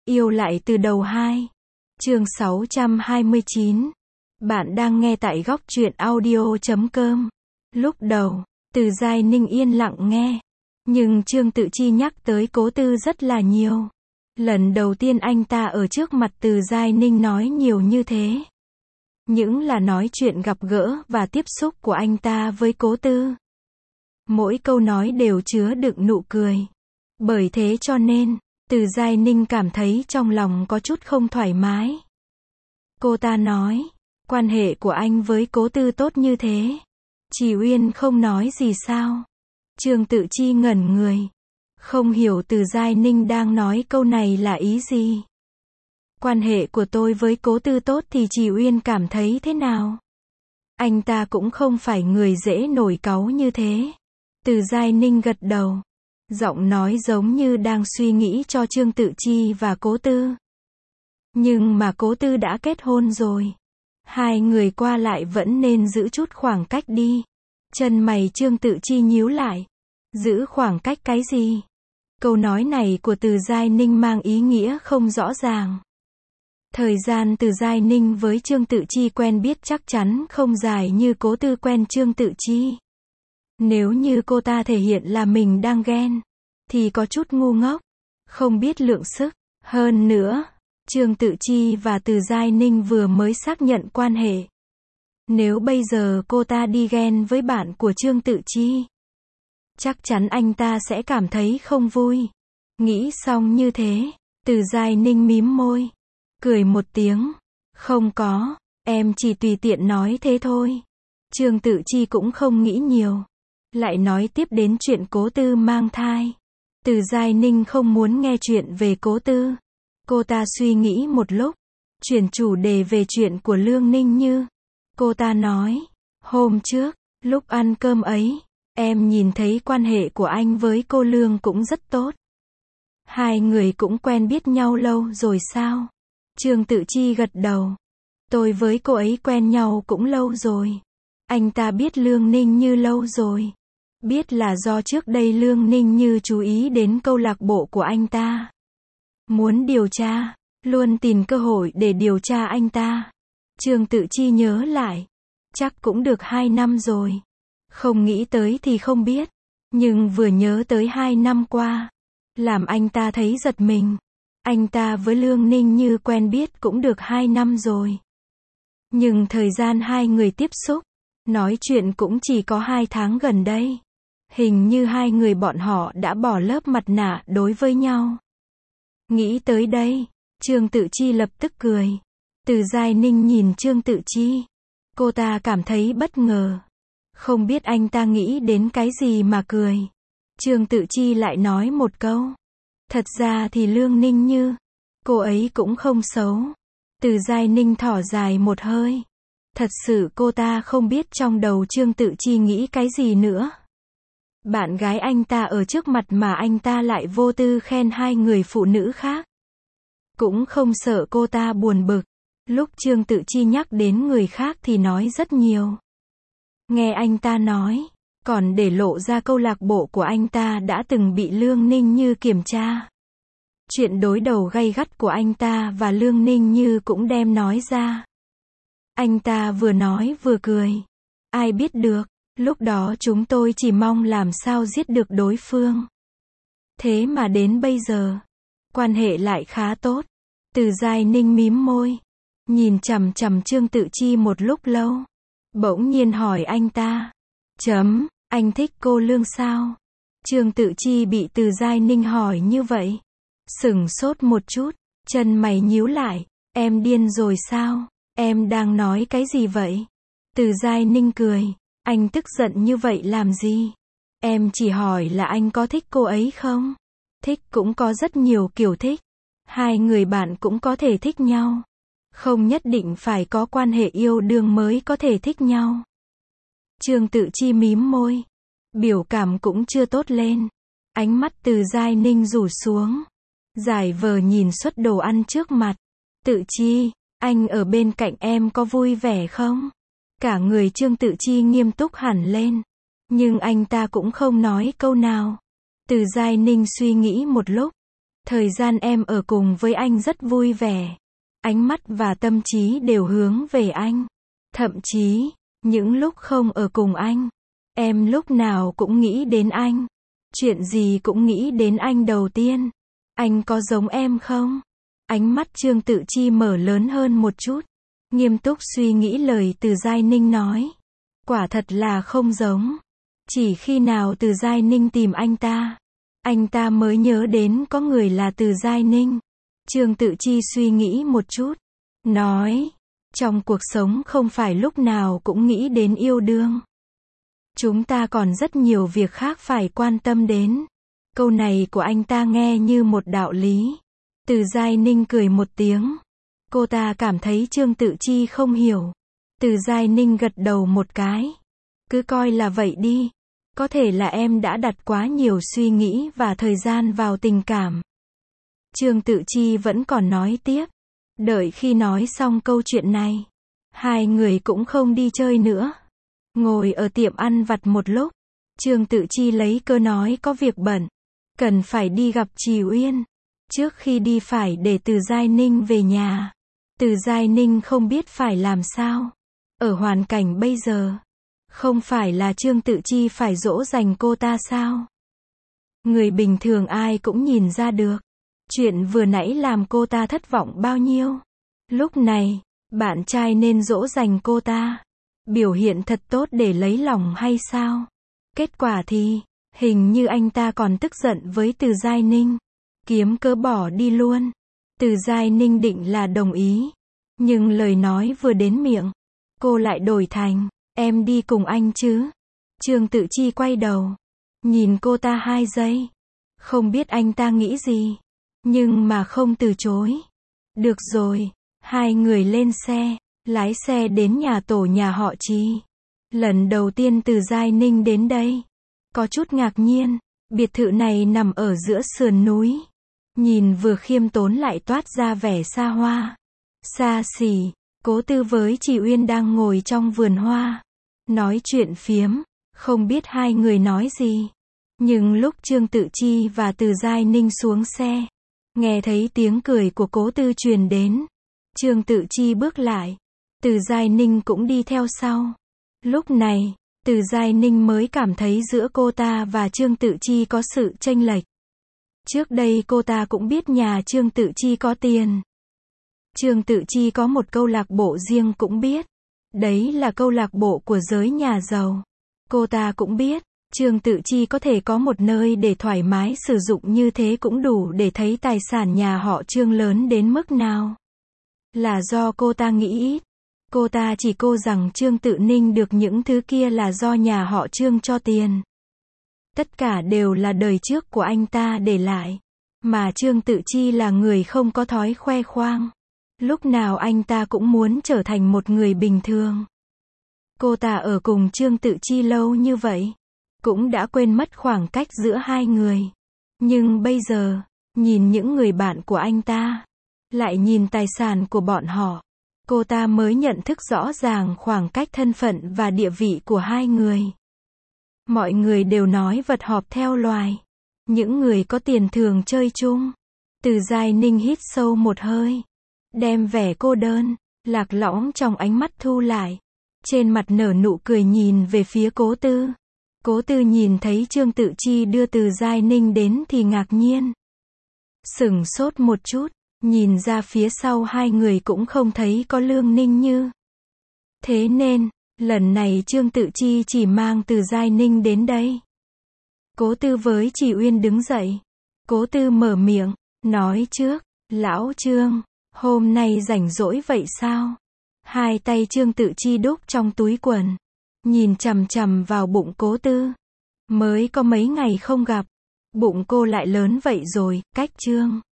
Yêu lại từ đầu 2. Chương 629. Bạn đang nghe tại góc truyện audio.com. Lúc đầu, Từ Giai Ninh yên lặng nghe. Nhưng Trương Tự Chi nhắc tới Cố Tư rất là nhiều. Lần đầu tiên anh ta ở trước mặt Từ Giai Ninh nói nhiều như thế. Những là nói chuyện gặp gỡ và tiếp xúc của anh ta với Cố Tư. Mỗi câu nói đều chứa đựng nụ cười. Bởi thế cho nên, Từ Giai Ninh cảm thấy trong lòng có chút không thoải mái. Cô ta nói, quan hệ của anh với Cố Tư tốt như thế. Chỉ Uyên không nói gì sao? Trương Tự Chi ngẩn người. Không hiểu Từ Giai Ninh đang nói câu này là ý gì. Quan hệ của tôi với Cố Tư tốt thì Chỉ Uyên cảm thấy thế nào? Anh ta cũng không phải người dễ nổi cáu như thế. Từ Giai Ninh gật đầu. Giọng nói giống như đang suy nghĩ cho Trương Tự Chi và Cố Tư. Nhưng mà Cố Tư đã kết hôn rồi. Hai người qua lại vẫn nên giữ chút khoảng cách đi. Chân mày Trương Tự Chi nhíu lại. Giữ khoảng cách cái gì? Câu nói này của Từ Giai Ninh mang ý nghĩa không rõ ràng. Thời gian Từ Giai Ninh với Trương Tự Chi quen biết chắc chắn không dài như Cố Tư quen Trương Tự Chi. Nếu như cô ta thể hiện là mình đang ghen, thì có chút ngu ngốc, không biết lượng sức. Hơn nữa, Trương Tự Chi và Từ Giai Ninh vừa mới xác nhận quan hệ. Nếu bây giờ cô ta đi ghen với bạn của Trương Tự Chi, chắc chắn anh ta sẽ cảm thấy không vui. Nghĩ xong như thế, Từ Giai Ninh mím môi, cười một tiếng. Không có, em chỉ tùy tiện nói thế thôi. Trương Tự Chi cũng không nghĩ nhiều. Lại nói tiếp đến chuyện Cố Tư mang thai. Từ Giai Ninh không muốn nghe chuyện về Cố Tư. Cô ta suy nghĩ một lúc, chuyển chủ đề về chuyện của Lương Ninh Như. Cô ta nói, hôm trước, lúc ăn cơm ấy, em nhìn thấy quan hệ của anh với cô Lương cũng rất tốt. Hai người cũng quen biết nhau lâu rồi sao? Trương Tự Chi gật đầu. Tôi với cô ấy quen nhau cũng lâu rồi. Anh ta biết Lương Ninh Như lâu rồi. Biết là do trước đây Lương Ninh Như chú ý đến câu lạc bộ của anh ta. Muốn điều tra, luôn tìm cơ hội để điều tra anh ta. Trương Tự Chi nhớ lại. Chắc cũng được 2 năm rồi. Không nghĩ tới thì không biết. Nhưng vừa nhớ tới 2 năm qua, làm anh ta thấy giật mình. Anh ta với Lương Ninh Như quen biết cũng được 2 năm rồi. Nhưng thời gian hai người tiếp xúc, nói chuyện cũng chỉ có 2 tháng gần đây. Hình như hai người bọn họ đã bỏ lớp mặt nạ đối với nhau. Nghĩ tới đây, Trương Tự Chi lập tức cười. Từ Giai Ninh nhìn Trương Tự Chi. Cô ta cảm thấy bất ngờ. Không biết anh ta nghĩ đến cái gì mà cười. Trương Tự Chi lại nói một câu. Thật ra thì Lương Ninh Như, cô ấy cũng không xấu. Từ Giai Ninh thở dài một hơi. Thật sự cô ta không biết trong đầu Trương Tự Chi nghĩ cái gì nữa. Bạn gái anh ta ở trước mặt mà anh ta lại vô tư khen hai người phụ nữ khác. Cũng không sợ cô ta buồn bực. Lúc Trương Tự Chi nhắc đến người khác thì nói rất nhiều. Nghe anh ta nói, còn để lộ ra câu lạc bộ của anh ta đã từng bị Lương Ninh Như kiểm tra. Chuyện đối đầu gay gắt của anh ta và Lương Ninh Như cũng đem nói ra. Anh ta vừa nói vừa cười. Ai biết được, lúc đó chúng tôi chỉ mong làm sao giết được đối phương. Thế mà đến bây giờ, quan hệ lại khá tốt. Từ Giai Ninh mím môi, nhìn chằm chằm Trương Tự Chi một lúc lâu. Bỗng nhiên hỏi anh ta. Anh thích cô Lương sao? Trương Tự Chi bị Từ Giai Ninh hỏi như vậy. Sửng sốt một chút, chân mày nhíu lại. Em điên rồi sao? Em đang nói cái gì vậy? Từ Giai Ninh cười. Anh tức giận như vậy làm gì? Em chỉ hỏi là anh có thích cô ấy không? Thích cũng có rất nhiều kiểu thích. Hai người bạn cũng có thể thích nhau. Không nhất định phải có quan hệ yêu đương mới có thể thích nhau. Trương Tự Chi mím môi. Biểu cảm cũng chưa tốt lên. Ánh mắt Từ Giai Ninh rủ xuống. Giải vờ nhìn suất đồ ăn trước mặt. Tự Chi, anh ở bên cạnh em có vui vẻ không? Cả người Trương Tự Chi nghiêm túc hẳn lên. Nhưng anh ta cũng không nói câu nào. Từ Giai Ninh suy nghĩ một lúc. Thời gian em ở cùng với anh rất vui vẻ. Ánh mắt và tâm trí đều hướng về anh. Thậm chí, những lúc không ở cùng anh, em lúc nào cũng nghĩ đến anh. Chuyện gì cũng nghĩ đến anh đầu tiên. Anh có giống em không? Ánh mắt Trương Tự Chi mở lớn hơn một chút. Nghiêm túc suy nghĩ lời Từ Giai Ninh nói. Quả thật là không giống. Chỉ khi nào Từ Giai Ninh tìm anh ta mới nhớ đến có người là Từ Giai Ninh. Trương Tự Chi suy nghĩ một chút. Nói, trong cuộc sống không phải lúc nào cũng nghĩ đến yêu đương. Chúng ta còn rất nhiều việc khác phải quan tâm đến. Câu này của anh ta nghe như một đạo lý. Từ Giai Ninh cười một tiếng. Cô ta cảm thấy Trương Tự Chi không hiểu. Từ Giai Ninh gật đầu một cái. Cứ coi là vậy đi. Có thể là em đã đặt quá nhiều suy nghĩ và thời gian vào tình cảm. Trương Tự Chi vẫn còn nói tiếp. Đợi khi nói xong câu chuyện này, hai người cũng không đi chơi nữa. Ngồi ở tiệm ăn vặt một lúc, Trương Tự Chi lấy cớ nói có việc bận, cần phải đi gặp Trì Uyên. Trước khi đi phải để Từ Giai Ninh về nhà. Từ Giai Ninh không biết phải làm sao. Ở hoàn cảnh bây giờ, không phải là Trương Tự Chi phải dỗ dành cô ta sao? Người bình thường ai cũng nhìn ra được. Chuyện vừa nãy làm cô ta thất vọng bao nhiêu. Lúc này, bạn trai nên dỗ dành cô ta. Biểu hiện thật tốt để lấy lòng hay sao? Kết quả thì, hình như anh ta còn tức giận với Từ Giai Ninh. Kiếm cớ bỏ đi luôn. Từ Giai Ninh định là đồng ý. Nhưng lời nói vừa đến miệng, cô lại đổi thành, em đi cùng anh chứ? Trương Tự Chi quay đầu, nhìn cô ta 2 giây. Không biết anh ta nghĩ gì, nhưng mà không từ chối. Được rồi, hai người lên xe, lái xe đến nhà tổ nhà họ Trì. Lần đầu tiên Từ Giai Ninh đến đây, có chút ngạc nhiên. Biệt thự này nằm ở giữa sườn núi. Nhìn vừa khiêm tốn lại toát ra vẻ xa hoa, xa xỉ. Cố Tư với Trì Uyên đang ngồi trong vườn hoa, nói chuyện phiếm, không biết hai người nói gì. Nhưng lúc Trương Tự Chi và Từ Giai Ninh xuống xe, nghe thấy tiếng cười của Cố Tư truyền đến. Trương Tự Chi bước lại, Từ Giai Ninh cũng đi theo sau. Lúc này, Từ Giai Ninh mới cảm thấy giữa cô ta và Trương Tự Chi có sự chênh lệch. Trước đây cô ta cũng biết nhà Trương Tự Chi có tiền. Trương Tự Chi có một câu lạc bộ riêng cũng biết. Đấy là câu lạc bộ của giới nhà giàu. Cô ta cũng biết, Trương Tự Chi có thể có một nơi để thoải mái sử dụng như thế cũng đủ để thấy tài sản nhà họ Trương lớn đến mức nào. Là do cô ta nghĩ ít. Cô ta chỉ cô rằng Trương Tự Ninh được những thứ kia là do nhà họ Trương cho tiền. Tất cả đều là đời trước của anh ta để lại. Mà Trương Tự Chi là người không có thói khoe khoang. Lúc nào anh ta cũng muốn trở thành một người bình thường. Cô ta ở cùng Trương Tự Chi lâu như vậy, cũng đã quên mất khoảng cách giữa hai người. Nhưng bây giờ, nhìn những người bạn của anh ta, lại nhìn tài sản của bọn họ, cô ta mới nhận thức rõ ràng khoảng cách thân phận và địa vị của hai người. Mọi người đều nói vật họp theo loài. Những người có tiền thường chơi chung. Từ Giai Ninh hít sâu một hơi, đem vẻ cô đơn, lạc lõng trong ánh mắt thu lại. Trên mặt nở nụ cười nhìn về phía Cố Tư. Cố Tư nhìn thấy Trương Tự Chi đưa Từ Giai Ninh đến thì ngạc nhiên. Sửng sốt một chút, nhìn ra phía sau hai người cũng không thấy có Lương Ninh Như. Thế nên, lần này Trương Tự Chi chỉ mang Từ Giai Ninh đến đây. Cố Tư với Trì Uyên đứng dậy. Cố Tư mở miệng, nói trước, lão Trương, hôm nay rảnh rỗi vậy sao? Hai tay Trương Tự Chi đút trong túi quần, nhìn chằm chằm vào bụng Cố Tư. Mới có mấy ngày không gặp, bụng cô lại lớn vậy rồi, cách Trương